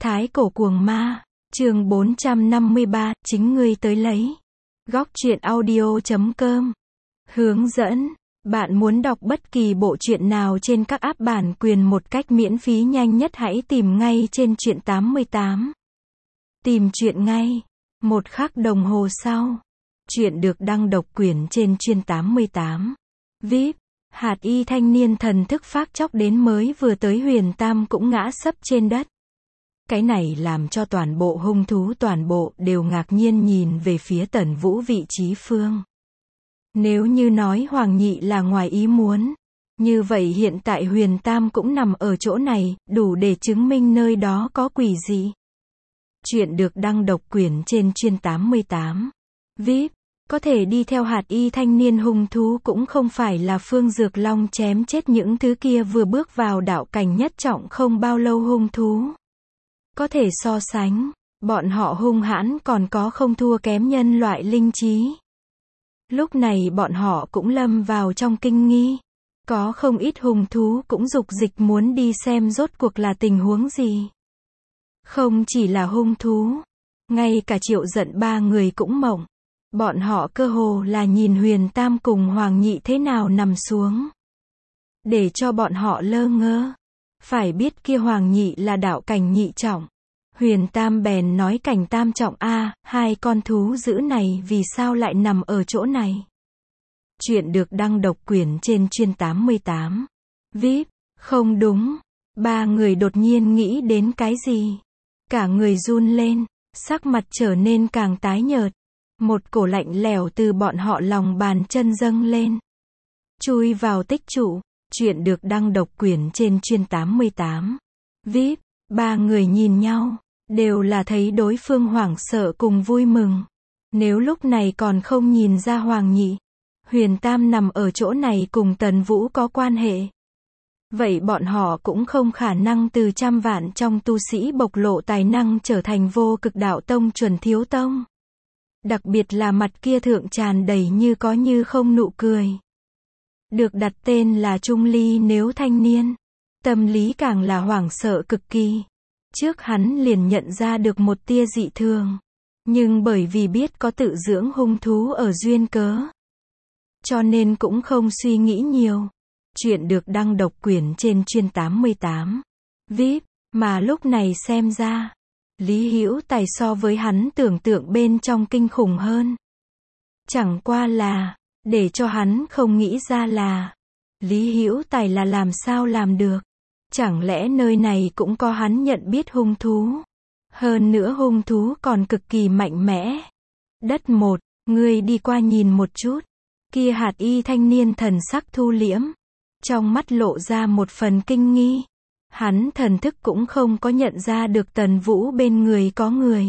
Thái cổ cuồng ma, chương 453, chính ngươi tới lấy. Góc truyện audio.com. Hướng dẫn, bạn muốn đọc bất kỳ bộ truyện nào trên các app bản quyền một cách miễn phí nhanh nhất hãy tìm ngay trên truyện 88. Tìm truyện ngay. Một khắc đồng hồ sau, truyện được đăng độc quyền trên truyện 88. VIP, hạt y thanh niên thần thức phác chốc đến mới vừa tới Huyền Tam cũng ngã sấp trên đất. Cái này làm cho toàn bộ hung thú toàn bộ đều ngạc nhiên nhìn về phía Tần Vũ vị trí phương. Nếu như nói Hoàng Nhị là ngoài ý muốn, như vậy hiện tại Huyền Tam cũng nằm ở chỗ này, đủ để chứng minh nơi đó có quỷ dị. Chuyện được đăng độc quyền trên truyện 88. VIP, có thể đi theo hạt y thanh niên hung thú cũng không phải là Phương Dược Long chém chết những thứ kia vừa bước vào đạo cảnh nhất trọng không bao lâu hung thú. Có thể so sánh, bọn họ hung hãn còn có không thua kém nhân loại linh trí. Lúc này bọn họ cũng lâm vào trong kinh nghi. Có không ít hung thú cũng dục dịch muốn đi xem rốt cuộc là tình huống gì. Không chỉ là hung thú, ngay cả Triệu Giận ba người cũng mộng. Bọn họ cơ hồ là nhìn Huyền Tam cùng Hoàng Nhị thế nào nằm xuống. Để cho bọn họ lơ ngơ. Phải biết kia Hoàng Nhị là đạo cảnh nhị trọng. Huyền Tam bèn nói cảnh tam trọng a, hai con thú dữ này vì sao lại nằm ở chỗ này. Chuyện được đăng độc quyền trên truyện 88. VIP, không đúng. Ba người đột nhiên nghĩ đến cái gì. Cả người run lên, sắc mặt trở nên càng tái nhợt. Một cổ lạnh lẽo từ bọn họ lòng bàn chân dâng lên. Chui vào tích trụ. Chuyện được đăng độc quyền trên truyện 88. VIP, ba người nhìn nhau, đều là thấy đối phương hoảng sợ cùng vui mừng. Nếu lúc này còn không nhìn ra Hoàng Nhị, Huyền Tam nằm ở chỗ này cùng Tần Vũ có quan hệ. Vậy bọn họ cũng không khả năng từ trăm vạn trong tu sĩ bộc lộ tài năng trở thành vô cực đạo tông chuẩn thiếu tông. Đặc biệt là mặt kia thượng tràn đầy như có như không nụ cười. Được đặt tên là Trung Ly nếu thanh niên. Tâm lý càng là hoảng sợ cực kỳ. Trước hắn liền nhận ra được một tia dị thường. Nhưng bởi vì biết có tự dưỡng hung thú ở duyên cớ, cho nên cũng không suy nghĩ nhiều. Chuyện được đăng độc quyền trên truyện 88. VIP, mà lúc này xem ra, Lý Hữu Tài so với hắn tưởng tượng bên trong kinh khủng hơn. Chẳng qua là, để cho hắn không nghĩ ra là, Lý Hữu Tài là làm sao làm được. Chẳng lẽ nơi này cũng có hắn nhận biết hung thú. Hơn nữa hung thú còn cực kỳ mạnh mẽ. Đất một, ngươi đi qua nhìn một chút. Kia hạt y thanh niên thần sắc thu liễm. Trong mắt lộ ra một phần kinh nghi. Hắn thần thức cũng không có nhận ra được Tần Vũ bên người có người.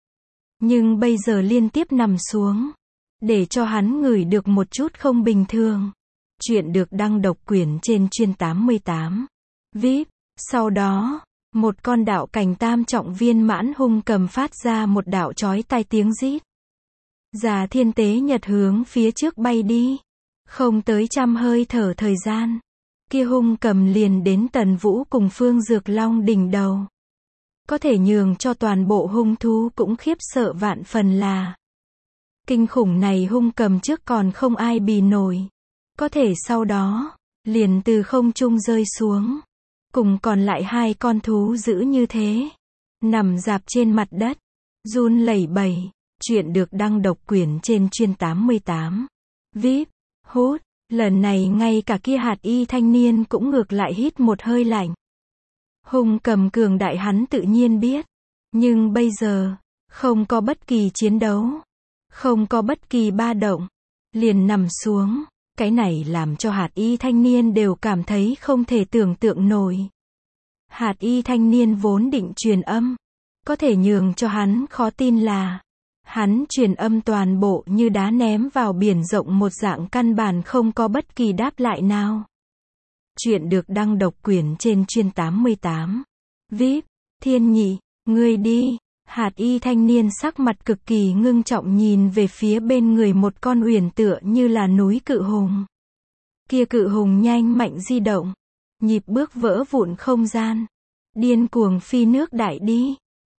Nhưng bây giờ liên tiếp nằm xuống. Để cho hắn ngửi được một chút không bình thường. Chuyện được đăng độc quyền trên truyện 88. VIP, sau đó, một con đạo cảnh tam trọng viên mãn hung cầm phát ra một đạo chói tai tiếng rít. Già Thiên Tế Nhật hướng phía trước bay đi. Không tới trăm hơi thở thời gian. Kia hung cầm liền đến Tần Vũ cùng Phương Dược Long đỉnh đầu. Có thể nhường cho toàn bộ hung thú cũng khiếp sợ vạn phần là. Kinh khủng này hung cầm trước còn không ai bì nổi. Có thể sau đó, liền từ không trung rơi xuống. Cùng còn lại hai con thú dữ như thế. Nằm rạp trên mặt đất. Run lẩy bẩy. Chuyện được đăng độc quyền trên truyện 88. VIP, hút. Lần này ngay cả kia hạt y thanh niên cũng ngược lại hít một hơi lạnh. Hung cầm cường đại hắn tự nhiên biết. Nhưng bây giờ, không có bất kỳ chiến đấu. Không có bất kỳ ba động. Liền nằm xuống. Cái này làm cho hạt y thanh niên đều cảm thấy không thể tưởng tượng nổi. Hạt y thanh niên vốn định truyền âm. Có thể nhường cho hắn khó tin là, hắn truyền âm toàn bộ như đá ném vào biển rộng một dạng căn bản không có bất kỳ đáp lại nào. Chuyện được đăng độc quyền trên truyện 88. VIP, Thiên Nhị, ngươi đi. Hạt y thanh niên sắc mặt cực kỳ ngưng trọng nhìn về phía bên người một con huyền tựa như là núi cự hùng. Kia cự hùng nhanh mạnh di động. Nhịp bước vỡ vụn không gian. Điên cuồng phi nước đại đi.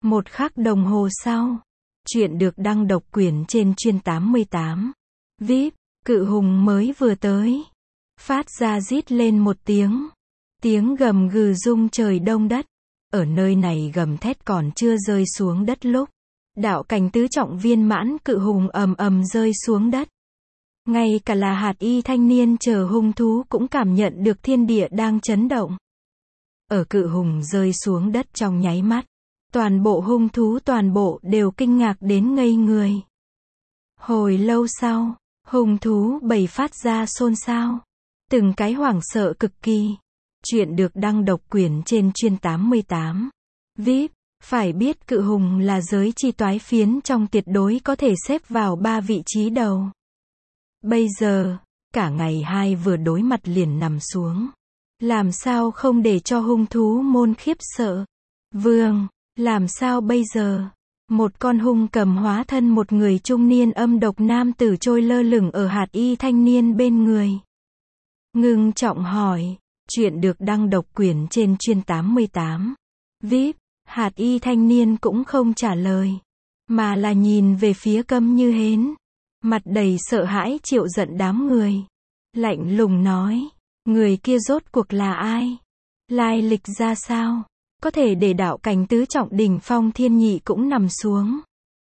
Một khắc đồng hồ sau, chuyện được đăng độc quyền trên chuyên 88. VIP, cự hùng mới vừa tới. Phát ra rít lên một tiếng. Tiếng gầm gừ rung trời đông đất. Ở nơi này gầm thét còn chưa rơi xuống đất lúc đạo cảnh tứ trọng viên mãn cự hùng ầm ầm rơi xuống đất. Ngay cả là hạt y thanh niên chờ hung thú cũng cảm nhận được thiên địa đang chấn động. Ở cự hùng rơi xuống đất trong nháy mắt, toàn bộ hung thú toàn bộ đều kinh ngạc đến ngây người. Hồi lâu sau, hung thú bầy phát ra xôn xao. Từng cái hoảng sợ cực kỳ. Chuyện được đăng độc quyền trên chuyên 88. VIP, phải biết cự hùng là giới chi toái phiến trong tuyệt đối có thể xếp vào 3 vị trí đầu. Bây giờ, cả ngày hai vừa đối mặt liền nằm xuống. Làm sao không để cho hung thú môn khiếp sợ? Vương, làm sao bây giờ? Một con hung cầm hóa thân một người trung niên âm độc nam tử trôi lơ lửng ở hạt y thanh niên bên người. Ngưng trọng hỏi. Chuyện được đăng độc quyền trên chuyên 88. VIP, hạt y thanh niên cũng không trả lời. Mà là nhìn về phía Câm Như Hến. Mặt đầy sợ hãi chịu giận đám người. Lạnh lùng nói. Người kia rốt cuộc là ai? Lai lịch ra sao? Có thể để đạo cảnh tứ trọng đỉnh phong thiên nhị cũng nằm xuống.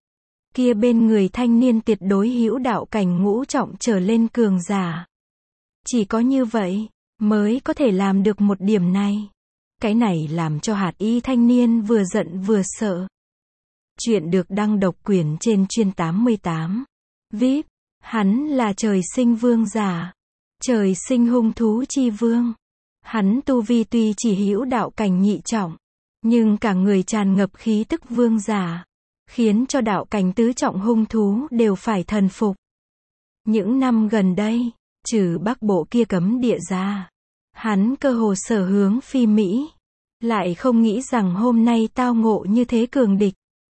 Kia bên người thanh niên tuyệt đối hữu đạo cảnh ngũ trọng trở lên cường giả. Chỉ có như vậy mới có thể làm được một điểm này. Cái này làm cho hạt y thanh niên vừa giận vừa sợ. Chuyện được đăng độc quyền trên chuyên 88. VIP, hắn là trời sinh vương giả. Trời sinh hung thú chi vương. Hắn tu vi tuy chỉ hữu đạo cảnh nhị trọng, nhưng cả người tràn ngập khí tức vương giả, khiến cho đạo cảnh tứ trọng hung thú đều phải thần phục. Những năm gần đây, trừ Bắc Bộ kia cấm địa ra, hắn cơ hồ sở hướng phi Mỹ. Lại không nghĩ rằng hôm nay tao ngộ như thế cường địch.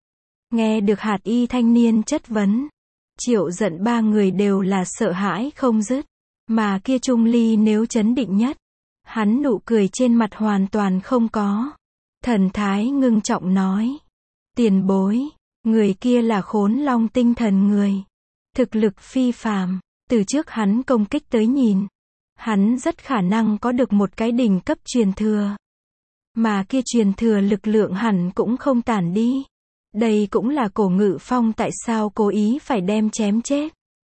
Nghe được hạt y thanh niên chất vấn, Triệu giận ba người đều là sợ hãi không dứt. Mà kia Trung Ly nếu chấn định nhất, hắn nụ cười trên mặt hoàn toàn không có. Thần thái ngưng trọng nói. Tiền bối, người kia là Khốn Long tinh thần người. Thực lực phi phàm, từ trước hắn công kích tới nhìn. Hắn rất khả năng có được một cái đỉnh cấp truyền thừa. Mà kia truyền thừa lực lượng hẳn cũng không tản đi. Đây cũng là Cổ Ngự Phong tại sao cố ý phải đem chém chết.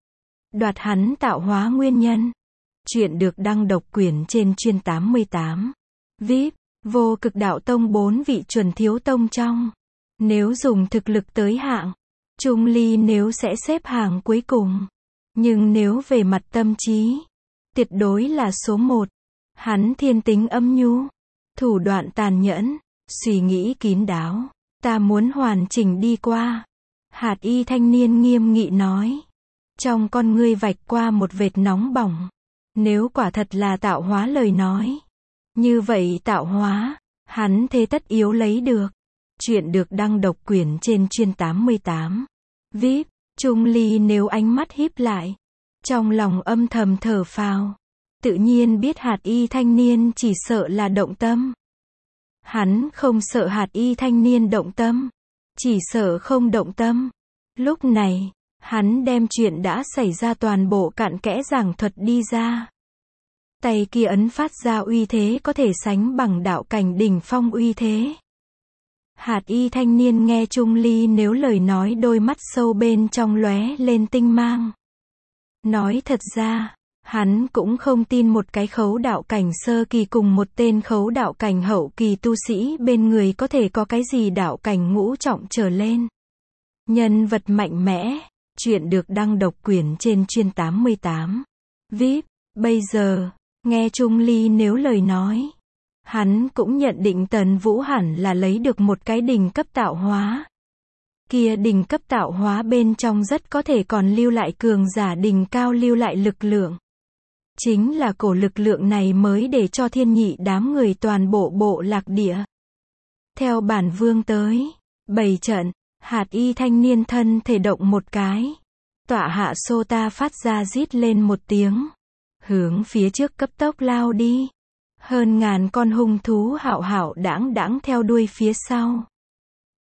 Đoạt hắn tạo hóa nguyên nhân. Chuyện được đăng độc quyền trên chuyên 88. VIP, Vô Cực Đạo Tông 4 vị chuẩn thiếu tông trong. Nếu dùng thực lực tới hạng, Trung Ly nếu sẽ xếp hàng cuối cùng. Nhưng nếu về mặt tâm trí, tuyệt đối là số 1. Hắn thiên tính âm nhu, thủ đoạn tàn nhẫn, suy nghĩ kín đáo. Ta muốn hoàn chỉnh đi qua. Hạt y thanh niên nghiêm nghị nói. Trong con ngươi vạch qua một vệt nóng bỏng. Nếu quả thật là tạo hóa lời nói. Như vậy tạo hóa, hắn thế tất yếu lấy được. Chuyện được đăng độc quyền trên chuyên 88. VIP, Trung Ly nếu ánh mắt híp lại. Trong lòng âm thầm thở phào. Tự nhiên biết hạt y thanh niên chỉ sợ là động tâm. Hắn không sợ hạt y thanh niên động tâm. Chỉ sợ không động tâm. Lúc này, hắn đem chuyện đã xảy ra toàn bộ cặn kẽ giảng thuật đi ra. Tay kia ấn phát ra uy thế có thể sánh bằng đạo cảnh đỉnh phong uy thế. Hạt y thanh niên nghe Trung Ly nếu lời nói đôi mắt sâu bên trong lóe lên tinh mang. Nói thật ra, hắn cũng không tin một cái khấu đạo cảnh sơ kỳ cùng một tên khấu đạo cảnh hậu kỳ tu sĩ bên người có thể có cái gì đạo cảnh ngũ trọng trở lên. Nhân vật mạnh mẽ. Chuyện được đăng độc quyền trên chuyên 88. VIP, bây giờ, nghe Trung Ly nếu lời nói. Hắn cũng nhận định Tần Vũ hẳn là lấy được một cái đỉnh cấp tạo hóa. Kia đỉnh cấp tạo hóa bên trong rất có thể còn lưu lại cường giả đỉnh cao lưu lại lực lượng. Chính là cổ lực lượng này mới để cho thiên nhị đám người toàn bộ bộ lạc địa. Theo bản vương tới, bày trận, hạt y thanh niên thân thể động một cái. Tọa hạ Sô Ta phát ra rít lên một tiếng. Hướng phía trước cấp tốc lao đi. Hơn ngàn con hung thú hạo hạo đãng đãng theo đuôi phía sau.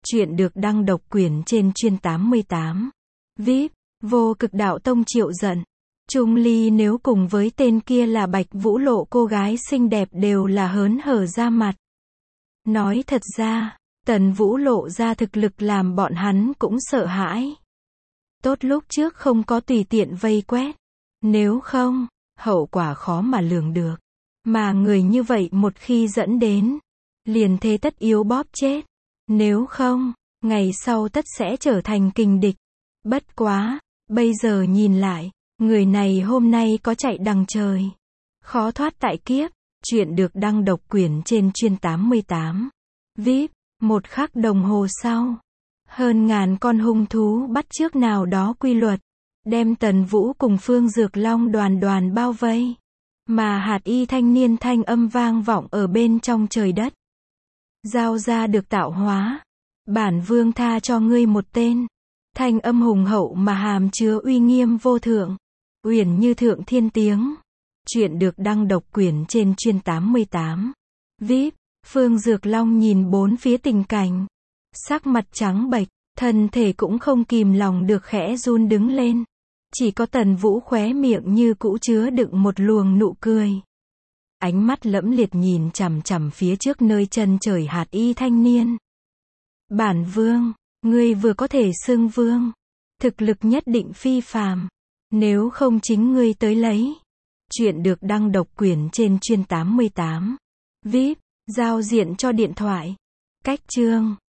Chuyện được đăng độc quyền trên chuyên 88. VIP, vô cực đạo tông Triệu giận. Trung Ly nếu cùng với tên kia là Bạch Vũ Lộ cô gái xinh đẹp đều là hớn hở ra mặt. Nói thật ra, Tần Vũ lộ ra thực lực làm bọn hắn cũng sợ hãi. Tốt lúc trước không có tùy tiện vây quét. Nếu không, hậu quả khó mà lường được. Mà người như vậy một khi dẫn đến, liền thế tất yếu bóp chết. Nếu không, ngày sau tất sẽ trở thành kình địch. Bất quá, bây giờ nhìn lại, người này hôm nay có chạy đằng trời. Khó thoát tại kiếp. Chuyện được đăng độc quyền trên chuyên 88. VIP, 1 khắc đồng hồ sau. Hơn ngàn con hung thú bắt chước nào đó quy luật. Đem Tần Vũ cùng Phương Dược Long đoàn đoàn bao vây. Mà hạt y thanh niên thanh âm vang vọng ở bên trong trời đất. Giao ra được tạo hóa. Bản vương tha cho ngươi một tên. Thanh âm hùng hậu mà hàm chứa uy nghiêm vô thượng. Uyển như thượng thiên tiếng. Chuyện được đăng độc quyền trên chuyên 88. VIP, Phương Dược Long nhìn bốn phía tình cảnh. Sắc mặt trắng bệch, thân thể cũng không kìm lòng được khẽ run đứng lên. Chỉ có Tần Vũ khóe miệng như cũ chứa đựng một luồng nụ cười. Ánh mắt lẫm liệt nhìn chằm chằm phía trước nơi chân trời hạt y thanh niên. Bản vương, ngươi vừa có thể xưng vương. Thực lực nhất định phi phàm. Nếu không chính ngươi tới lấy. Chuyện được đăng độc quyền trên chuyên 88. VIP, giao diện cho điện thoại. Cách chương